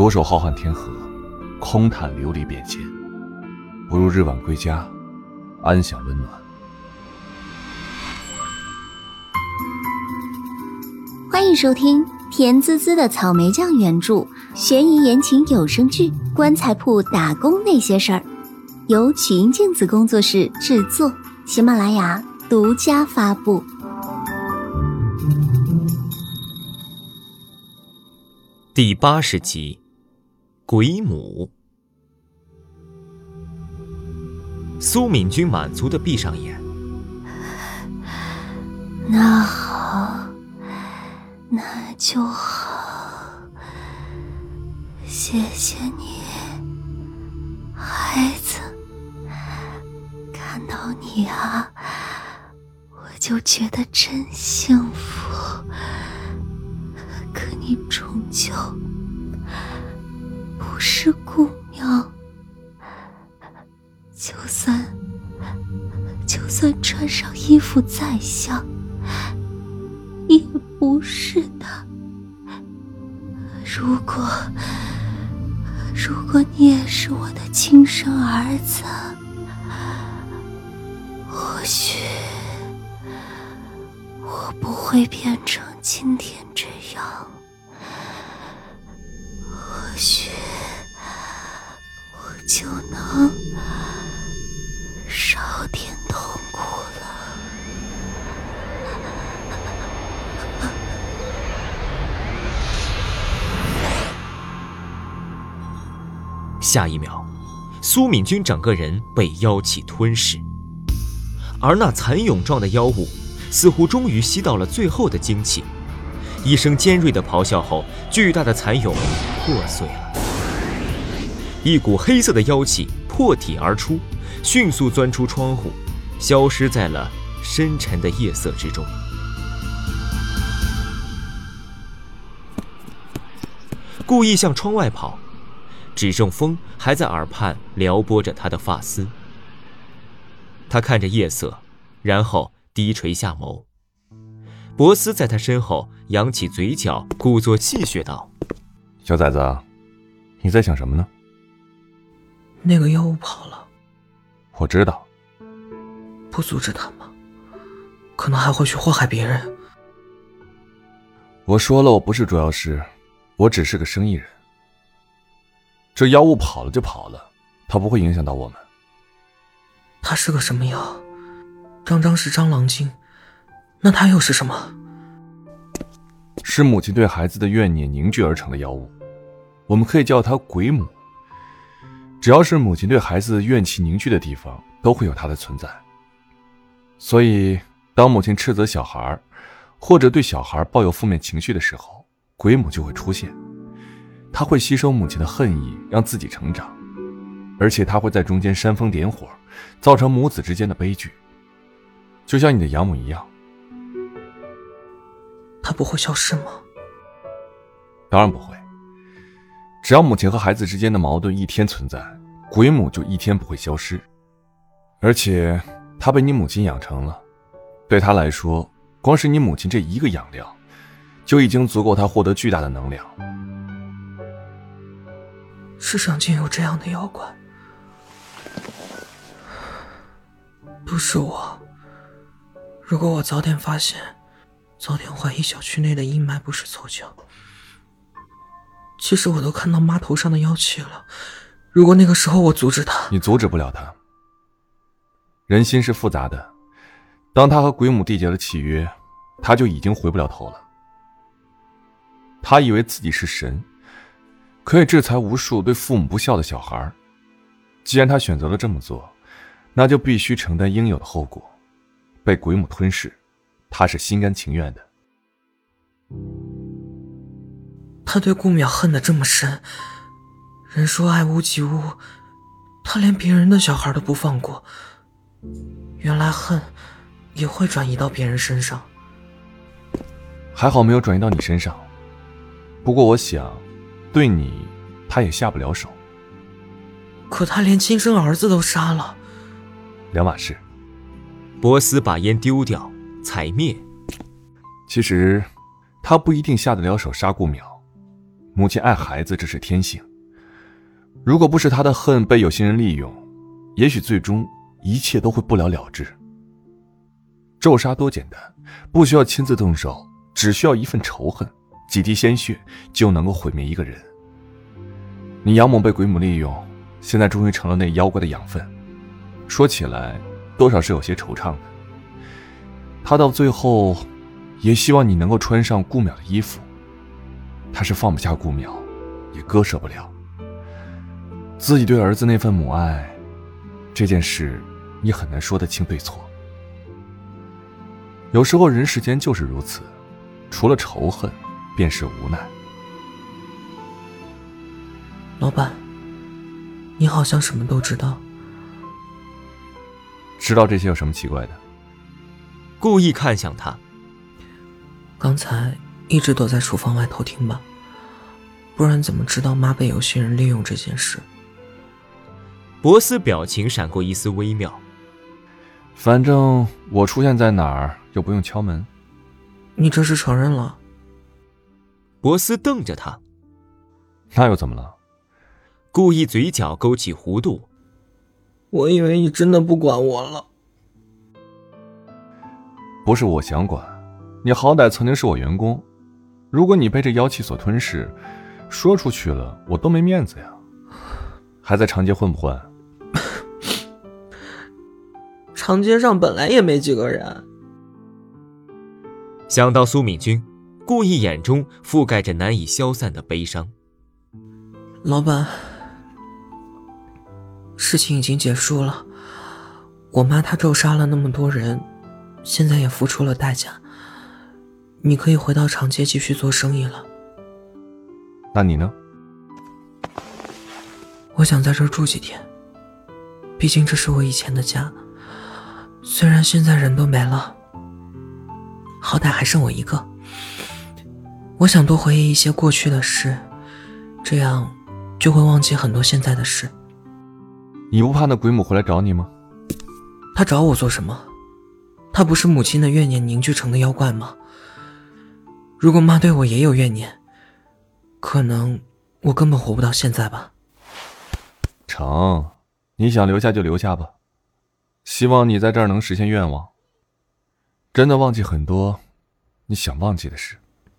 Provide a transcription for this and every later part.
独守浩瀚天河，空叹流离变迁，不如日晚归家，安享温暖。 欢迎收听甜滋滋的草莓酱原著悬疑言情有声剧《棺材铺打工那些事儿》，由曲音镜子工作室制作，喜马拉雅独家发布。 第80集，鬼母。苏敏君满足地闭上眼。 那好，那就好，谢谢你，孩子。看到你啊，我就觉得真幸福。可你终究不是姑娘，就算穿上衣服再像，也不是的。如果你也是我的亲生儿子，或许我不会变成今天这样，或许我就能少点痛苦了。 下一秒，苏敏君整个人被妖气吞噬，而那蚕蛹状的妖物似乎终于吸到了最后的精气，一声尖锐的咆哮后，巨大的蚕蛹破碎了，一股黑色的妖气破体而出，迅速钻出窗户，消失在了深沉的夜色之中。故意向窗外跑，只剩风还在耳畔撩拨着他的发丝。他看着夜色，然后低垂下眸。博斯在他身后扬起嘴角，故作戏谑道： 小崽子，你在想什么呢？ 那个妖物跑了。 我知道。 不阻止他吗？可能还会去祸害别人。 我说了，我不是主要师，我只是个生意人。这妖物跑了就跑了，它不会影响到我们。 它是个什么妖？张张是蟑螂精，那它又是什么？ 是母亲对孩子的怨念凝聚而成的妖物，我们可以叫它鬼母。只要是母亲对孩子怨气凝聚的地方，都会有它的存在。所以当母亲斥责小孩，或者对小孩抱有负面情绪的时候，鬼母就会出现。他会吸收母亲的恨意，让自己成长，而且他会在中间煽风点火，造成母子之间的悲剧，就像你的养母一样。 他不会消失吗？ 当然不会。只要母亲和孩子之间的矛盾一天存在，鬼母就一天不会消失。而且他被你母亲养成了，对他来说，光是你母亲这一个养料，就已经足够他获得巨大的能量。 世上竟有这样的妖怪。不是我，如果我早点发现，早点怀疑小区内的阴霾不是凑巧。其实我都看到妈头上的妖气了，如果那个时候我阻止他…… 你阻止不了他。人心是复杂的，当他和鬼母缔结了契约，他就已经回不了头了。他以为自己是神，可以制裁无数对父母不孝的小孩。既然他选择了这么做，那就必须承担应有的后果。被鬼母吞噬，他是心甘情愿的。 他对顾淼恨得这么深，人说爱屋及乌，他连别人的小孩都不放过。原来恨也会转移到别人身上。 还好没有转移到你身上，不过我想对你他也下不了手。 可他连亲生儿子都杀了。 两码事。 博斯把烟丢掉，踩灭。 其实他不一定下得了手杀顾淼， 母亲爱孩子这是天性。如果不是她的恨被有心人利用，也许最终一切都会不了了之。咒杀多简单，不需要亲自动手，只需要一份仇恨，几滴鲜血就能够毁灭一个人。你杨某被鬼母利用，现在终于成了那妖怪的养分，说起来多少是有些惆怅的。他到最后也希望你能够穿上顾淼的衣服，他是放不下顾淼，也割舍不了自己对儿子那份母爱，这件事你很难说得清对错。有时候人世间就是如此，除了仇恨便是无奈。 老板，你好像什么都知道。 知道这些有什么奇怪的？ 故意看向他。 刚才一直躲在厨房外偷听吧，不然怎么知道妈被有心人利用这件事？ 博斯表情闪过一丝微妙。 反正我出现在哪儿又不用敲门。 你这是承认了？ 博斯瞪着他。 那又怎么了？ 故意嘴角勾起弧度。 我以为你真的不管我了。 不是我想管，你好歹曾经是我员工，如果你被这妖气所吞噬，说出去了我都没面子呀。还在长街混不混？ 长街上本来也没几个人。 想到苏敏君，故意眼中覆盖着难以消散的悲伤。 老板，事情已经结束了，我妈她咒杀了那么多人，现在也付出了代价，你可以回到长街继续做生意了。 那你呢？ 我想在这儿住几天，毕竟这是我以前的家，虽然现在人都没了，好歹还剩我一个。我想多回忆一些过去的事，这样就会忘记很多现在的事。 你不怕那鬼母回来找你吗？ 他找我做什么？他不是母亲的怨念凝聚成的妖怪吗？如果妈对我也有怨念，可能我根本活不到现在吧。 成，你想留下就留下吧，希望你在这儿能实现愿望，真的忘记很多你想忘记的事。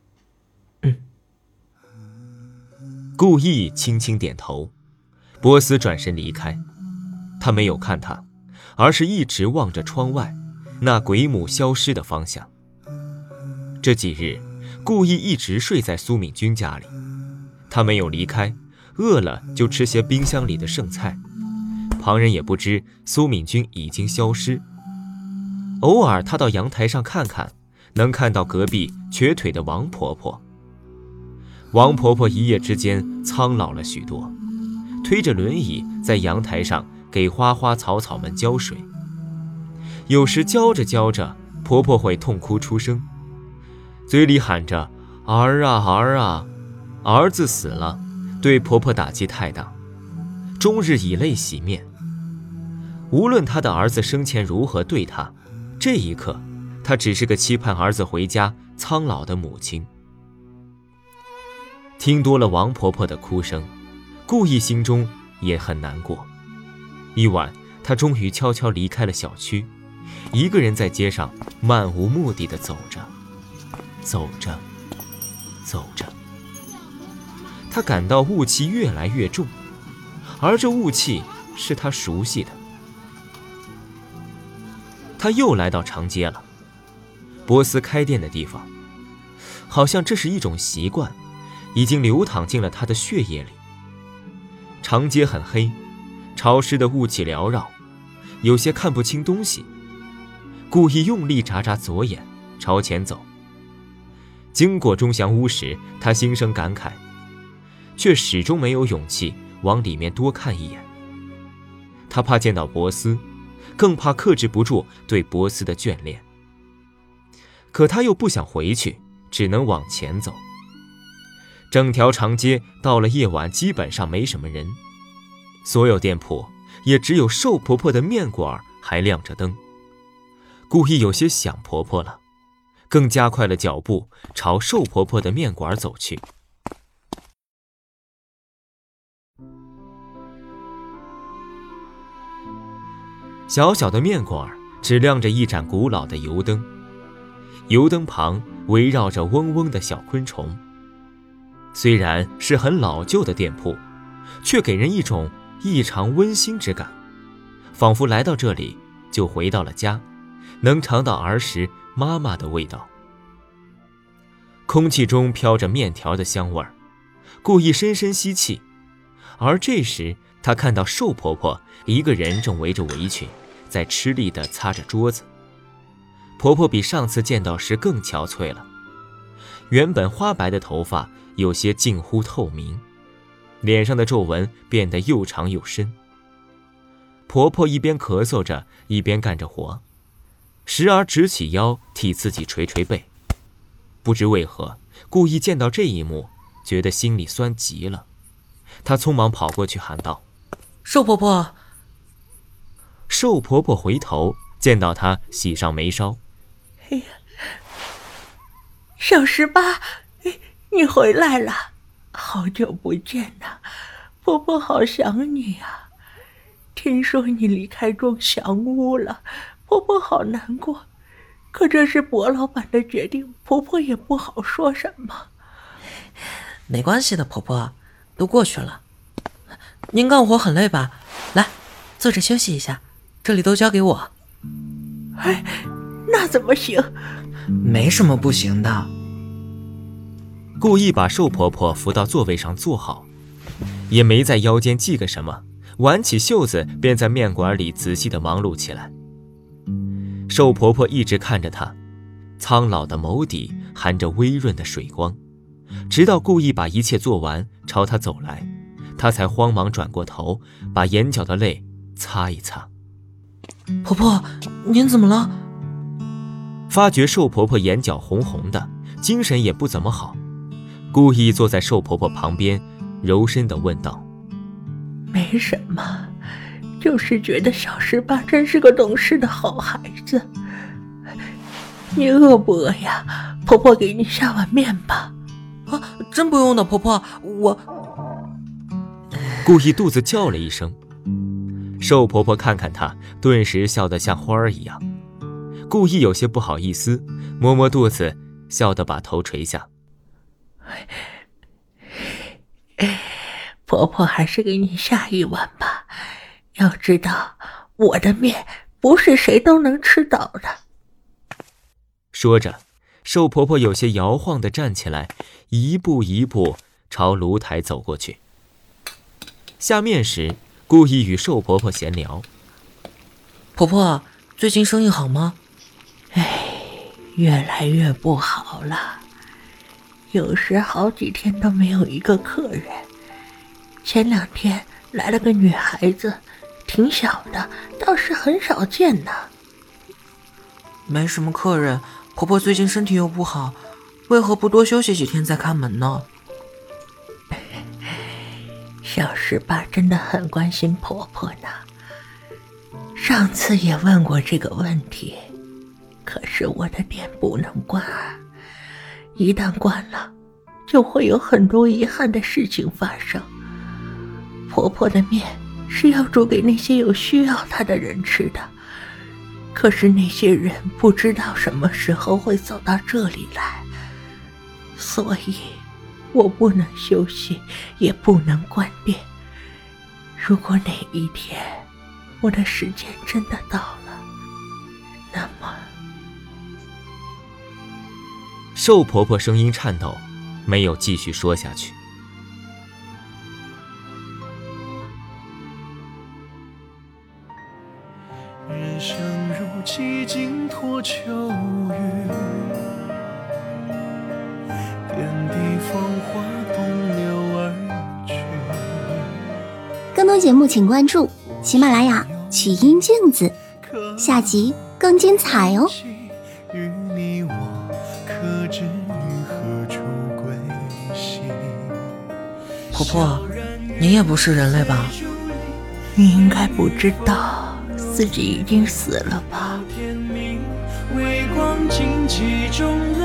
故意轻轻点头。波斯转身离开，他没有看他，而是一直望着窗外那鬼母消失的方向。这几日故意一直睡在苏敏君家里，他没有离开，饿了就吃些冰箱里的剩菜，旁人也不知苏敏君已经消失。偶尔他到阳台上看看，能看到隔壁瘸腿的王婆婆。王婆婆一夜之间苍老了许多，推着轮椅在阳台上给花花草草们浇水。有时浇着浇着，婆婆会痛哭出声，嘴里喊着儿啊儿啊，儿子死了，对婆婆打击太大，终日以泪洗面。无论她的儿子生前如何对她，这一刻她只是个期盼儿子回家苍老的母亲。听多了王婆婆的哭声，故意心中也很难过。一晚，她终于悄悄离开了小区，一个人在街上漫无目的地走着，走着，走着。她感到雾气越来越重，而这雾气是她熟悉的。她又来到长街了，波斯开店的地方，好像这是一种习惯，已经流淌进了他的血液里。长街很黑，潮湿的雾气缭绕，有些看不清东西。故意用力眨眨左眼，朝前走。经过钟祥屋时，他心生感慨，却始终没有勇气往里面多看一眼。他怕见到博斯，更怕克制不住对博斯的眷恋。可他又不想回去，只能往前走。整条长街到了夜晚基本上没什么人，所有店铺也只有瘦婆婆的面馆还亮着灯。故意有些想婆婆了，更加快了脚步朝瘦婆婆的面馆走去。 小小的面馆只亮着一盏古老的油灯，油灯旁围绕着嗡嗡的小昆虫。虽然是很老旧的店铺，却给人一种异常温馨之感，仿佛来到这里就回到了家，能尝到儿时妈妈的味道。空气中飘着面条的香味儿，故意深深吸气。而这时她看到瘦婆婆一个人正围着围裙，在吃力地擦着桌子。婆婆比上次见到时更憔悴了，原本花白的头发有些近乎透明，脸上的皱纹变得又长又深。婆婆一边咳嗽着，一边干着活，时而直起腰替自己捶捶背。不知为何，故意见到这一幕，觉得心里酸极了。她匆忙跑过去喊道： 瘦婆婆！ 瘦婆婆回头见到她，喜上眉梢。 哎呀，小18，你回来了，好久不见呐，婆婆好想你啊。听说你离开钟祥屋了，婆婆好难过。可这是薄老板的决定，婆婆也不好说什么。 没关系的，婆婆，都过去了。您干活很累吧？来，坐着休息一下，这里都交给我。 哎，那怎么行？ 没什么不行的。 故意把瘦婆婆扶到座位上坐好，也没在腰间系个什么，挽起袖子便在面馆里仔细地忙碌起来。瘦婆婆一直看着她，苍老的眸底含着微润的水光，直到故意把一切做完朝她走来，她才慌忙转过头，把眼角的泪擦一擦。 婆婆，您怎么了？ 发觉瘦婆婆眼角红红的，精神也不怎么好，故意坐在瘦婆婆旁边，柔声地问道： 没什么，就是觉得小18真是个懂事的好孩子。你饿不饿呀？婆婆给你下碗面吧。 啊，真不用的，婆婆，我…… 故意肚子叫了一声。瘦婆婆看看她，顿时笑得像花儿一样。故意有些不好意思，摸摸肚子，笑得把头垂下。 婆婆还是给你下一碗吧，要知道我的面不是谁都能吃到的。 说着，瘦婆婆有些摇晃地站起来，一步一步朝炉台走过去。下面时，故意与瘦婆婆闲聊： 婆婆，最近生意好吗？ 越来越不好了，有时好几天都没有一个客人。前2天来了个女孩子，挺小的，倒是很少见呢。 没什么客人，婆婆最近身体又不好，为何不多休息几天再开门呢？ 小18真的很关心婆婆呢，上次也问过这个问题，可是我的店不能关啊，一旦关了，就会有很多遗憾的事情发生。婆婆的面是要煮给那些有需要她的人吃的，可是那些人不知道什么时候会走到这里来，所以我不能休息，也不能关店。如果哪一天我的时间真的到了，那么…… 瘦婆婆声音颤抖，没有继续说下去。 人生如寂静托秋雨，遍地芳华东流而去。 更多节目请关注喜马拉雅曲音镜子，下集更精彩哦。 与你我可知于何处归西？ 婆婆，您也不是人类吧？ 你应该不知道自己已经死了吧？ 微光荆棘中